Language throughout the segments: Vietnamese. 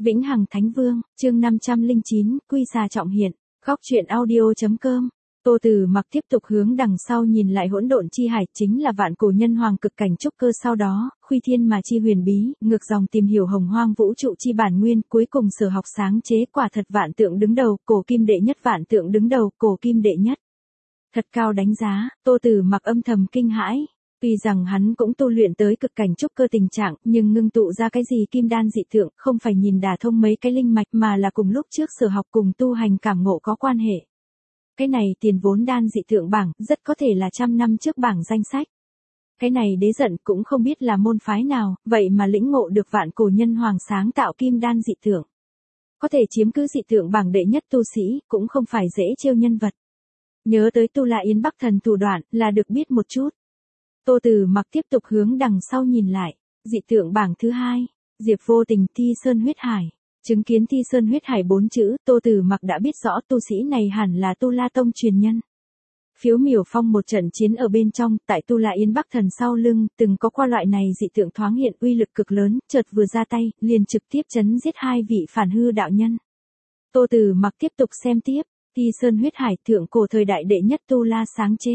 Vĩnh Hằng Thánh Vương, chương 509, Quy Xà Trọng Hiện, góc truyện audio.com. Tô Tử Mặc tiếp tục hướng đằng sau nhìn lại hỗn độn chi hải, chính là vạn cổ nhân hoàng cực cảnh trúc cơ, sau đó, khuy thiên mà chi huyền bí, ngược dòng tìm hiểu hồng hoang vũ trụ chi bản nguyên, cuối cùng sở học sáng chế, quả thật vạn tượng đứng đầu, cổ kim đệ nhất, vạn tượng đứng đầu, cổ kim đệ nhất. Thật cao đánh giá, Tô Tử Mặc âm thầm kinh hãi. Tuy rằng hắn cũng tu luyện tới cực cảnh trúc cơ tình trạng, nhưng ngưng tụ ra cái gì kim đan dị tượng, không phải nhìn đả thông mấy cái linh mạch mà là cùng lúc trước sở học cùng tu hành cảm ngộ có quan hệ. Cái này tiền vốn đan dị tượng bảng, rất có thể là 100 năm trước bảng danh sách. Cái này đế giận cũng không biết là môn phái nào, vậy mà lĩnh ngộ được vạn cổ nhân hoàng sáng tạo kim đan dị tượng. Có thể chiếm cứ dị tượng bảng đệ nhất tu sĩ, cũng không phải dễ trêu nhân vật. Nhớ tới Tu La Yến Bắc thần thủ đoạn, là được biết một chút. Tô Tử Mặc tiếp tục hướng đằng sau nhìn lại, dị tượng bảng thứ 2, Diệp Vô Tình, Thi Sơn huyết hải. Chứng kiến Thi Sơn huyết hải 4 chữ, Tô Tử Mặc đã biết rõ tu sĩ này hẳn là Tu La Tông truyền nhân. Phiếu Miểu Phong một trận chiến ở bên trong, tại Tu La Yến Bắc thần sau lưng, từng có qua loại này dị tượng thoáng hiện, uy lực cực lớn, chợt vừa ra tay, liền trực tiếp chấn giết 2 vị phản hư đạo nhân. Tô Tử Mặc tiếp tục xem tiếp, Thi Sơn huyết hải, thượng cổ thời đại đệ nhất Tu La sáng chế.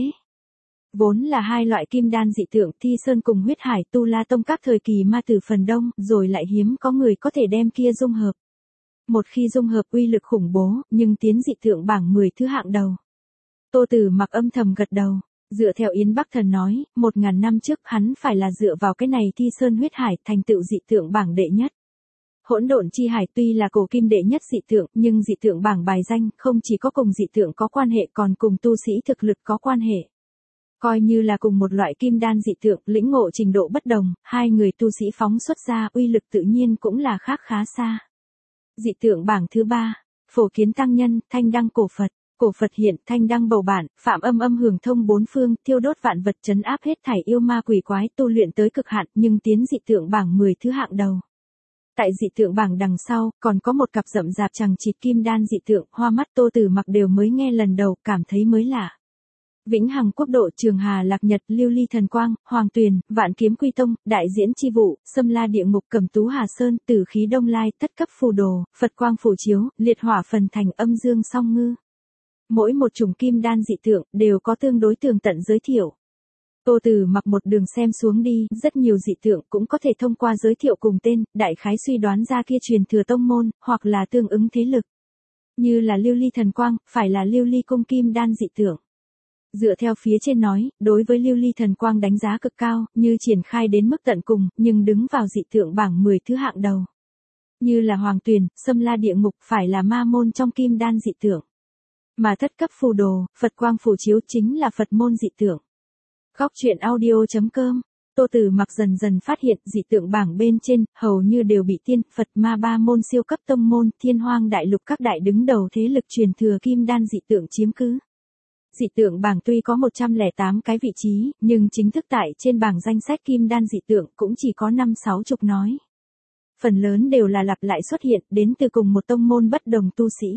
Vốn là 2 loại kim đan dị tượng, Thi Sơn cùng huyết hải, Tu La Tông các thời kỳ ma tử phần đông, rồi lại hiếm có người có thể đem kia dung hợp. Một khi dung hợp uy lực khủng bố, nhưng tiến dị tượng bảng 10 thứ hạng đầu. Tô Tử Mặc âm thầm gật đầu, dựa theo Yến Bắc thần nói, 1000 năm trước hắn phải là dựa vào cái này Thi Sơn huyết hải thành tựu dị tượng bảng đệ nhất. Hỗn độn chi hải tuy là cổ kim đệ nhất dị tượng, nhưng dị tượng bảng bài danh không chỉ có cùng dị tượng có quan hệ còn cùng tu sĩ thực lực có quan hệ. Coi như là cùng một loại kim đan dị tượng, lĩnh ngộ trình độ bất đồng, 2 người tu sĩ phóng xuất ra, uy lực tự nhiên cũng là khác khá xa. Dị tượng bảng thứ 3, Phổ Kiến Tăng Nhân, Thanh Đăng Cổ Phật hiện, Thanh Đăng bầu bản, phạm âm hưởng thông 4 phương, thiêu đốt vạn vật, trấn áp hết thảy yêu ma quỷ quái, tu luyện tới cực hạn, nhưng tiến dị tượng bảng 10 thứ hạng đầu. Tại dị tượng bảng đằng sau, còn có một cặp rậm rạp chằng chịt kim đan dị tượng, hoa mắt Tô Tử Mặc đều mới nghe lần đầu, cảm thấy mới lạ. Vĩnh Hằng Quốc độ, Trường Hà Lạc Nhật, Lưu Ly Thần Quang, Hoàng Tuyền, Vạn Kiếm Quy Tông, Đại Diễn Chi Vụ, Xâm La Địa Ngục, Cẩm Tú Hà Sơn, Tử Khí Đông Lai, Thất Cấp Phù Đồ, Phật Quang Phổ Chiếu, Liệt Hỏa Phần Thành, Âm Dương Song Ngư. Mỗi một chủng kim đan dị tượng đều có tương đối tường tận giới thiệu. Tô Tử Mặc một đường xem xuống đi, rất nhiều dị tượng cũng có thể thông qua giới thiệu cùng tên, đại khái suy đoán ra kia truyền thừa tông môn, hoặc là tương ứng thế lực. Như là Lưu Ly Thần Quang, phải là Lưu Ly cung kim đan dị tượng. Dựa theo phía trên nói, đối với Lưu Ly Thần Quang đánh giá cực cao, như triển khai đến mức tận cùng, nhưng đứng vào dị tượng bảng 10 thứ hạng đầu. Như là Hoàng Tuyền, Xâm La Địa Ngục, phải là ma môn trong kim đan dị tượng. Mà Thất Cấp Phù Đồ, Phật Quang Phổ Chiếu chính là Phật môn dị tượng. Góc truyện audio.com. Tô Tử Mặc dần dần phát hiện dị tượng bảng bên trên, hầu như đều bị tiên, Phật ma ba môn siêu cấp tông môn, Thiên Hoang đại lục các đại đứng đầu thế lực truyền thừa kim đan dị tượng chiếm cứ. Dị tượng bảng tuy có 108 cái vị trí, nhưng chính thức tại trên bảng danh sách kim đan dị tượng cũng chỉ có 5-60 nói. Phần lớn đều là lặp lại xuất hiện, đến từ cùng một tông môn bất đồng tu sĩ.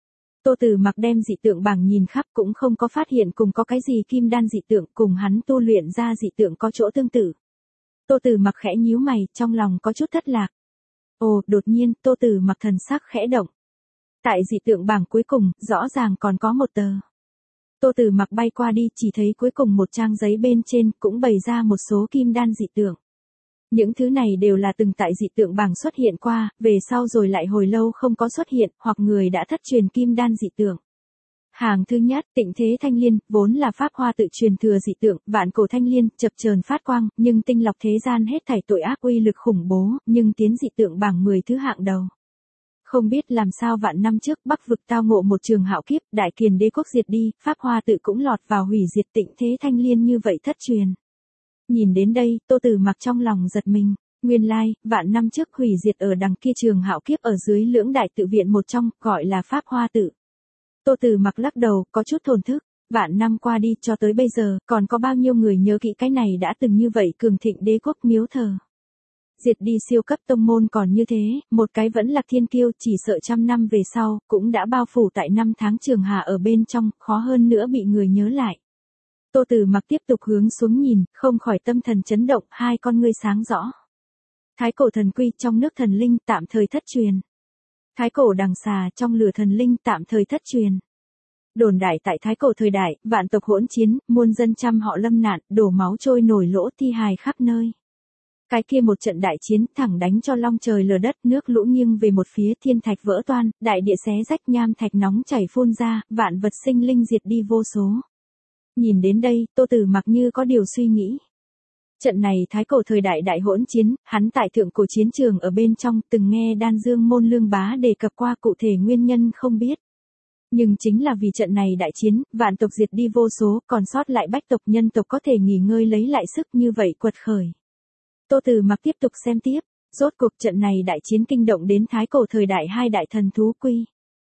Tô Tử Mặc đem dị tượng bảng nhìn khắp cũng không có phát hiện cùng có cái gì kim đan dị tượng cùng hắn tu luyện ra dị tượng có chỗ tương tự. Tô Tử Mặc khẽ nhíu mày, trong lòng có chút thất lạc. Ồ, đột nhiên, Tô Tử Mặc thần sắc khẽ động. Tại dị tượng bảng cuối cùng, rõ ràng còn có một tờ. Tô Tử Mặc bay qua đi, chỉ thấy cuối cùng một trang giấy bên trên cũng bày ra một số kim đan dị tượng. Những thứ này đều là từng tại dị tượng bảng xuất hiện qua, về sau rồi lại hồi lâu không có xuất hiện, hoặc người đã thất truyền kim đan dị tượng. Hàng thứ nhất, Tịnh Thế Thanh Liên, vốn là pháp hoa tự truyền thừa dị tượng, vạn cổ thanh liên, chập chờn phát quang, nhưng tinh lọc thế gian hết thảy tội ác, uy lực khủng bố, nhưng tiến dị tượng bảng 10 thứ hạng đầu. Không biết làm sao vạn năm trước Bắc vực tao ngộ một trường hạo kiếp, Đại Kiền đế quốc diệt đi, pháp hoa tự cũng lọt vào hủy diệt, Tịnh Thế Thanh Liên như vậy thất truyền. Nhìn đến đây, Tô Tử Mặc trong lòng giật mình, nguyên lai, vạn năm trước hủy diệt ở đằng kia trường hạo kiếp ở dưới Lưỡng Đại tự viện một trong, gọi là pháp hoa tự. Tô Tử Mặc lắc đầu, có chút thổn thức, vạn năm qua đi, cho tới bây giờ, còn có bao nhiêu người nhớ kỹ cái này đã từng như vậy cường thịnh đế quốc miếu thờ. Diệt đi siêu cấp tông môn còn như thế, một cái vẫn là thiên kiêu, chỉ sợ 100 năm về sau, cũng đã bao phủ tại 5 tháng Trường Hà ở bên trong, khó hơn nữa bị người nhớ lại. Tô Tử Mặc tiếp tục hướng xuống nhìn, không khỏi tâm thần chấn động, 2 con ngươi sáng rõ. Thái cổ thần quy trong nước thần linh tạm thời thất truyền. Thái cổ đằng xà trong lửa thần linh tạm thời thất truyền. Đồn đại tại thái cổ thời đại, vạn tộc hỗn chiến, muôn dân trăm họ lâm nạn, đổ máu trôi nổi lỗ thi hài khắp nơi. Cái kia một trận đại chiến thẳng đánh cho long trời lở đất, nước lũ nghiêng về một phía, thiên thạch vỡ toan, đại địa xé rách, nham thạch nóng chảy phun ra, vạn vật sinh linh diệt đi vô số. Nhìn đến đây, Tô Tử Mặc như có điều suy nghĩ. Trận này thái cổ thời đại đại hỗn chiến, hắn tại thượng cổ chiến trường ở bên trong từng nghe Đan Dương Môn Lương Bá đề cập qua, cụ thể nguyên nhân không biết. Nhưng chính là vì trận này đại chiến, vạn tộc diệt đi vô số, còn sót lại bách tộc nhân tộc có thể nghỉ ngơi lấy lại sức, như vậy quật khởi. Tô Tử Mặc tiếp tục xem tiếp, rốt cuộc trận này đại chiến kinh động đến thái cổ thời đại hai đại thần thú Quy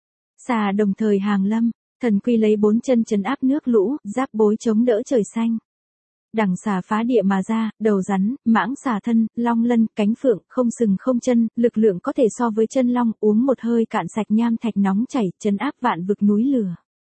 Xà đồng thời hàng lâm, thần Quy lấy 4 chân trấn áp nước lũ, giáp bối chống đỡ trời xanh. Đằng xà phá địa mà ra, đầu rắn, mãng xà thân, long lân, cánh phượng, không sừng không chân, lực lượng có thể so với chân long, uống một hơi cạn sạch nham thạch nóng chảy, trấn áp vạn vực núi lửa.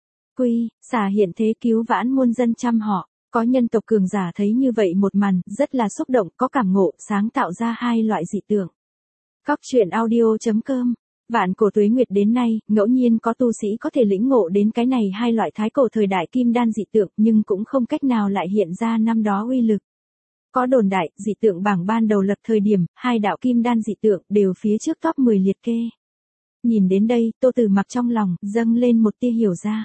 Quy xà hiện thế cứu vãn muôn dân trăm họ, có nhân tộc cường giả thấy như vậy một màn, rất là xúc động, có cảm ngộ, sáng tạo ra hai loại dị tượng. Góc truyện audio.com. Vạn cổ tuế nguyệt đến nay, ngẫu nhiên có tu sĩ có thể lĩnh ngộ đến cái này hai loại thái cổ thời đại kim đan dị tượng, nhưng cũng không cách nào lại hiện ra năm đó uy lực. Có đồn đại, dị tượng bảng ban đầu lập thời điểm, hai đạo kim đan dị tượng đều phía trước top 10 liệt kê. Nhìn đến đây, Tô Tử Mặc trong lòng dâng lên một tia hiểu ra.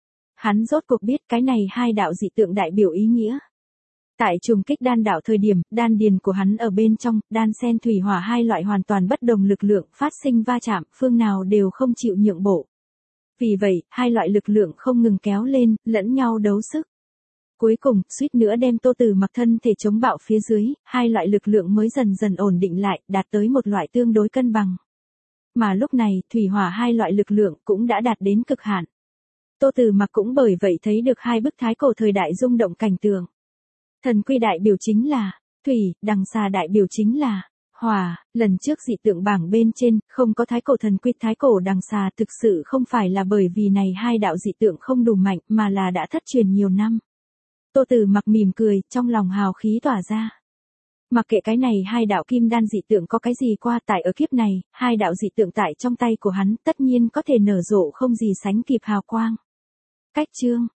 Hắn rốt cuộc biết cái này hai đạo dị tượng đại biểu ý nghĩa. Tại trùng kích đan đạo thời điểm, đan điền của hắn ở bên trong, đan sen thủy hỏa hai loại hoàn toàn bất đồng lực lượng phát sinh va chạm, phương nào đều không chịu nhượng bộ. Vì vậy, hai loại lực lượng không ngừng kéo lên, lẫn nhau đấu sức. Cuối cùng, suýt nữa đem Tô Tử Mặc thân thể chống bạo phía dưới, hai loại lực lượng mới dần dần ổn định lại, đạt tới một loại tương đối cân bằng. Mà lúc này, thủy hỏa hai loại lực lượng cũng đã đạt đến cực hạn. Tô Tử Mặc cũng bởi vậy thấy được hai bức thái cổ thời đại rung động cảnh tượng. Thần Quy đại biểu chính là thủy, đằng xà đại biểu chính là hỏa. Lần trước dị tượng bảng bên trên, không có thái cổ thần Quy, thái cổ đằng xà, thực sự không phải là bởi vì này hai đạo dị tượng không đủ mạnh, mà là đã thất truyền nhiều năm. Tô Tử Mặc mỉm cười, trong lòng hào khí tỏa ra. Mặc kệ cái này hai đạo kim đan dị tượng có cái gì qua, tại ở kiếp này, hai đạo dị tượng tại trong tay của hắn tất nhiên có thể nở rộ không gì sánh kịp hào quang. Cách chương